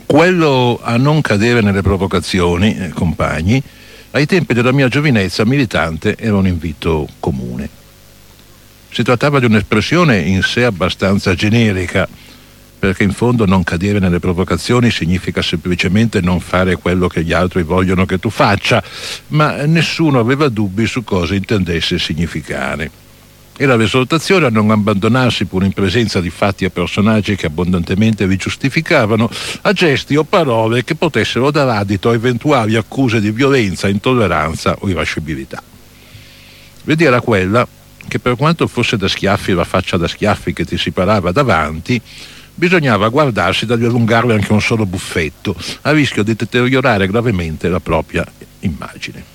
quello a non cadere nelle provocazioni, compagni, ai tempi della mia giovinezza militante era un invito comune. Si trattava di un'espressione in sé abbastanza generica, perché in fondo non cadere nelle provocazioni significa semplicemente non fare quello che gli altri vogliono che tu faccia, ma nessuno aveva dubbi su cosa intendesse significare. Era l'esortazione a non abbandonarsi, pur in presenza di fatti e personaggi che abbondantemente vi giustificavano, a gesti o parole che potessero dar adito a eventuali accuse di violenza, intolleranza o irascibilità. Vedi, era quella che, per quanto fosse da schiaffi la faccia da schiaffi che ti si parava davanti, bisognava guardarsi da allungarle anche un solo buffetto, a rischio di deteriorare gravemente la propria immagine.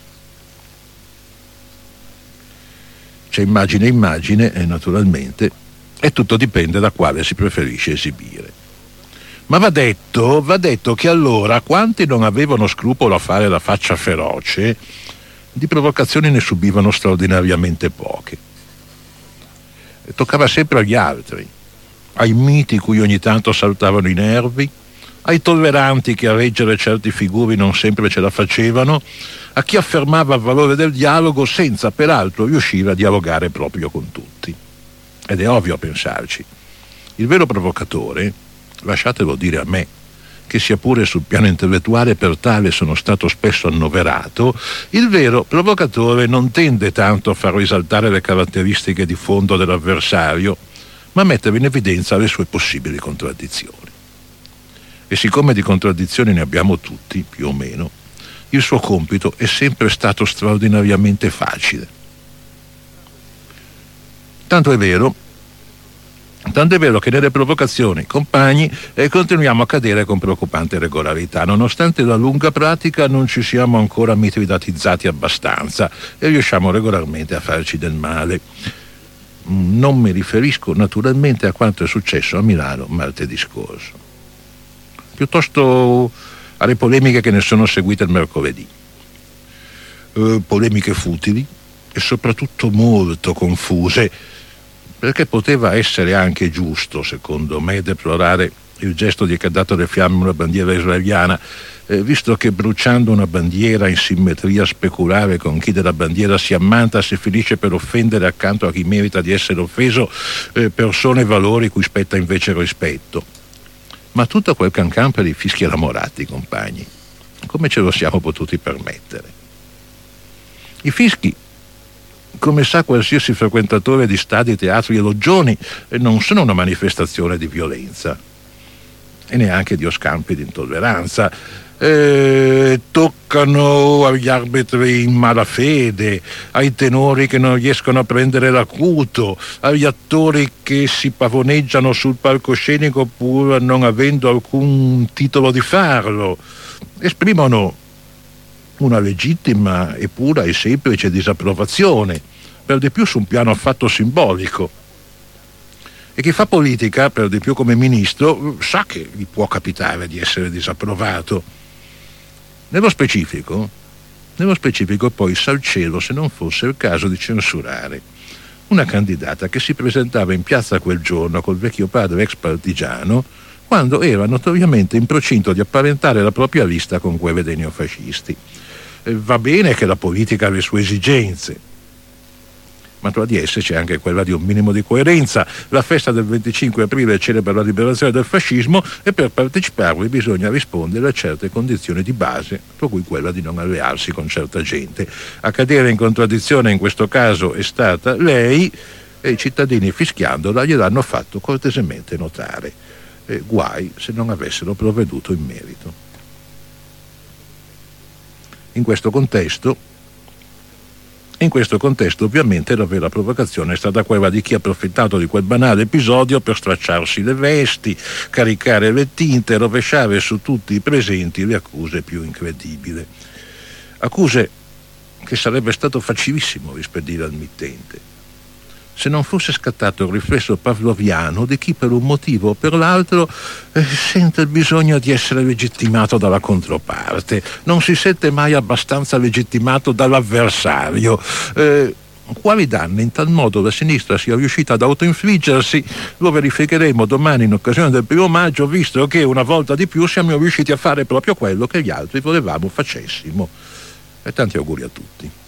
C'è immagine e naturalmente, e tutto dipende da quale si preferisce esibire. Ma va detto che allora quanti non avevano scrupolo a fare la faccia feroce, di provocazioni ne subivano straordinariamente poche. E toccava sempre agli altri, ai miti cui ogni tanto saltavano i nervi, ai tolleranti che a reggere certi figuri non sempre ce la facevano, a chi affermava il valore del dialogo senza peraltro riuscire a dialogare proprio con tutti. Ed è ovvio a pensarci. Il vero provocatore, lasciatelo dire a me, che sia pure sul piano intellettuale per tale sono stato spesso annoverato, il vero provocatore non tende tanto a far risaltare le caratteristiche di fondo dell'avversario, ma a mettere in evidenza le sue possibili contraddizioni. E siccome di contraddizioni ne abbiamo tutti, più o meno, il suo compito è sempre stato straordinariamente facile. Tanto è vero che nelle provocazioni, compagni, continuiamo a cadere con preoccupante regolarità, nonostante la lunga pratica non ci siamo ancora mitridatizzati abbastanza e riusciamo regolarmente a farci del male. Non mi riferisco naturalmente a quanto è successo a Milano martedì scorso, piuttosto alle polemiche che ne sono seguite il mercoledì. Polemiche futili e soprattutto molto confuse, perché poteva essere anche giusto, secondo me, deplorare il gesto di chi ha dato le fiamme a una bandiera israeliana, visto che bruciando una bandiera in simmetria speculare con chi della bandiera si ammanta si finisce per offendere accanto a chi merita di essere offeso persone e valori cui spetta invece rispetto. Ma tutto quel cancan per i fischi elaborati, compagni, come ce lo siamo potuti permettere? I fischi, come sa qualsiasi frequentatore di stadi, teatri e loggioni, non sono una manifestazione di violenza e neanche di oscampi di intolleranza. Toccano agli arbitri in malafede, ai tenori che non riescono a prendere l'acuto, agli attori che si pavoneggiano sul palcoscenico pur non avendo alcun titolo di farlo. Esprimono una legittima e pura e semplice disapprovazione, per di più su un piano affatto simbolico. E chi fa politica, per di più come ministro, sa che gli può capitare di essere disapprovato. Nello specifico poi sa il cielo se non fosse il caso di censurare una candidata che si presentava in piazza quel giorno col vecchio padre ex partigiano, quando era notoriamente in procinto di apparentare la propria lista con quelle dei neofascisti. Va bene che la politica ha le sue esigenze, ma tra di esse c'è anche quella di un minimo di coerenza. La festa del 25 aprile celebra la liberazione del fascismo e per parteciparvi bisogna rispondere a certe condizioni di base, tra cui quella di non allearsi con certa gente. A cadere in contraddizione in questo caso è stata lei, e i cittadini, fischiandola, gliel'hanno fatto cortesemente notare. Guai se non avessero provveduto in merito. In questo contesto ovviamente la vera provocazione è stata quella di chi ha approfittato di quel banale episodio per stracciarsi le vesti, caricare le tinte, rovesciare su tutti i presenti le accuse più incredibili. Accuse che sarebbe stato facilissimo rispedire al mittente, se non fosse scattato il riflesso pavloviano di chi per un motivo o per l'altro sente il bisogno di essere legittimato dalla controparte, non si sente mai abbastanza legittimato dall'avversario. quali danni in tal modo la sinistra sia riuscita ad autoinfliggersi lo verificheremo domani in occasione del 1° maggio, visto che una volta di più siamo riusciti a fare proprio quello che gli altri volevamo facessimo. E tanti auguri a tutti.